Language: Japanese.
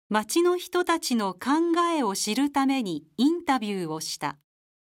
町の人たちの考えを知るためにインタビューをした。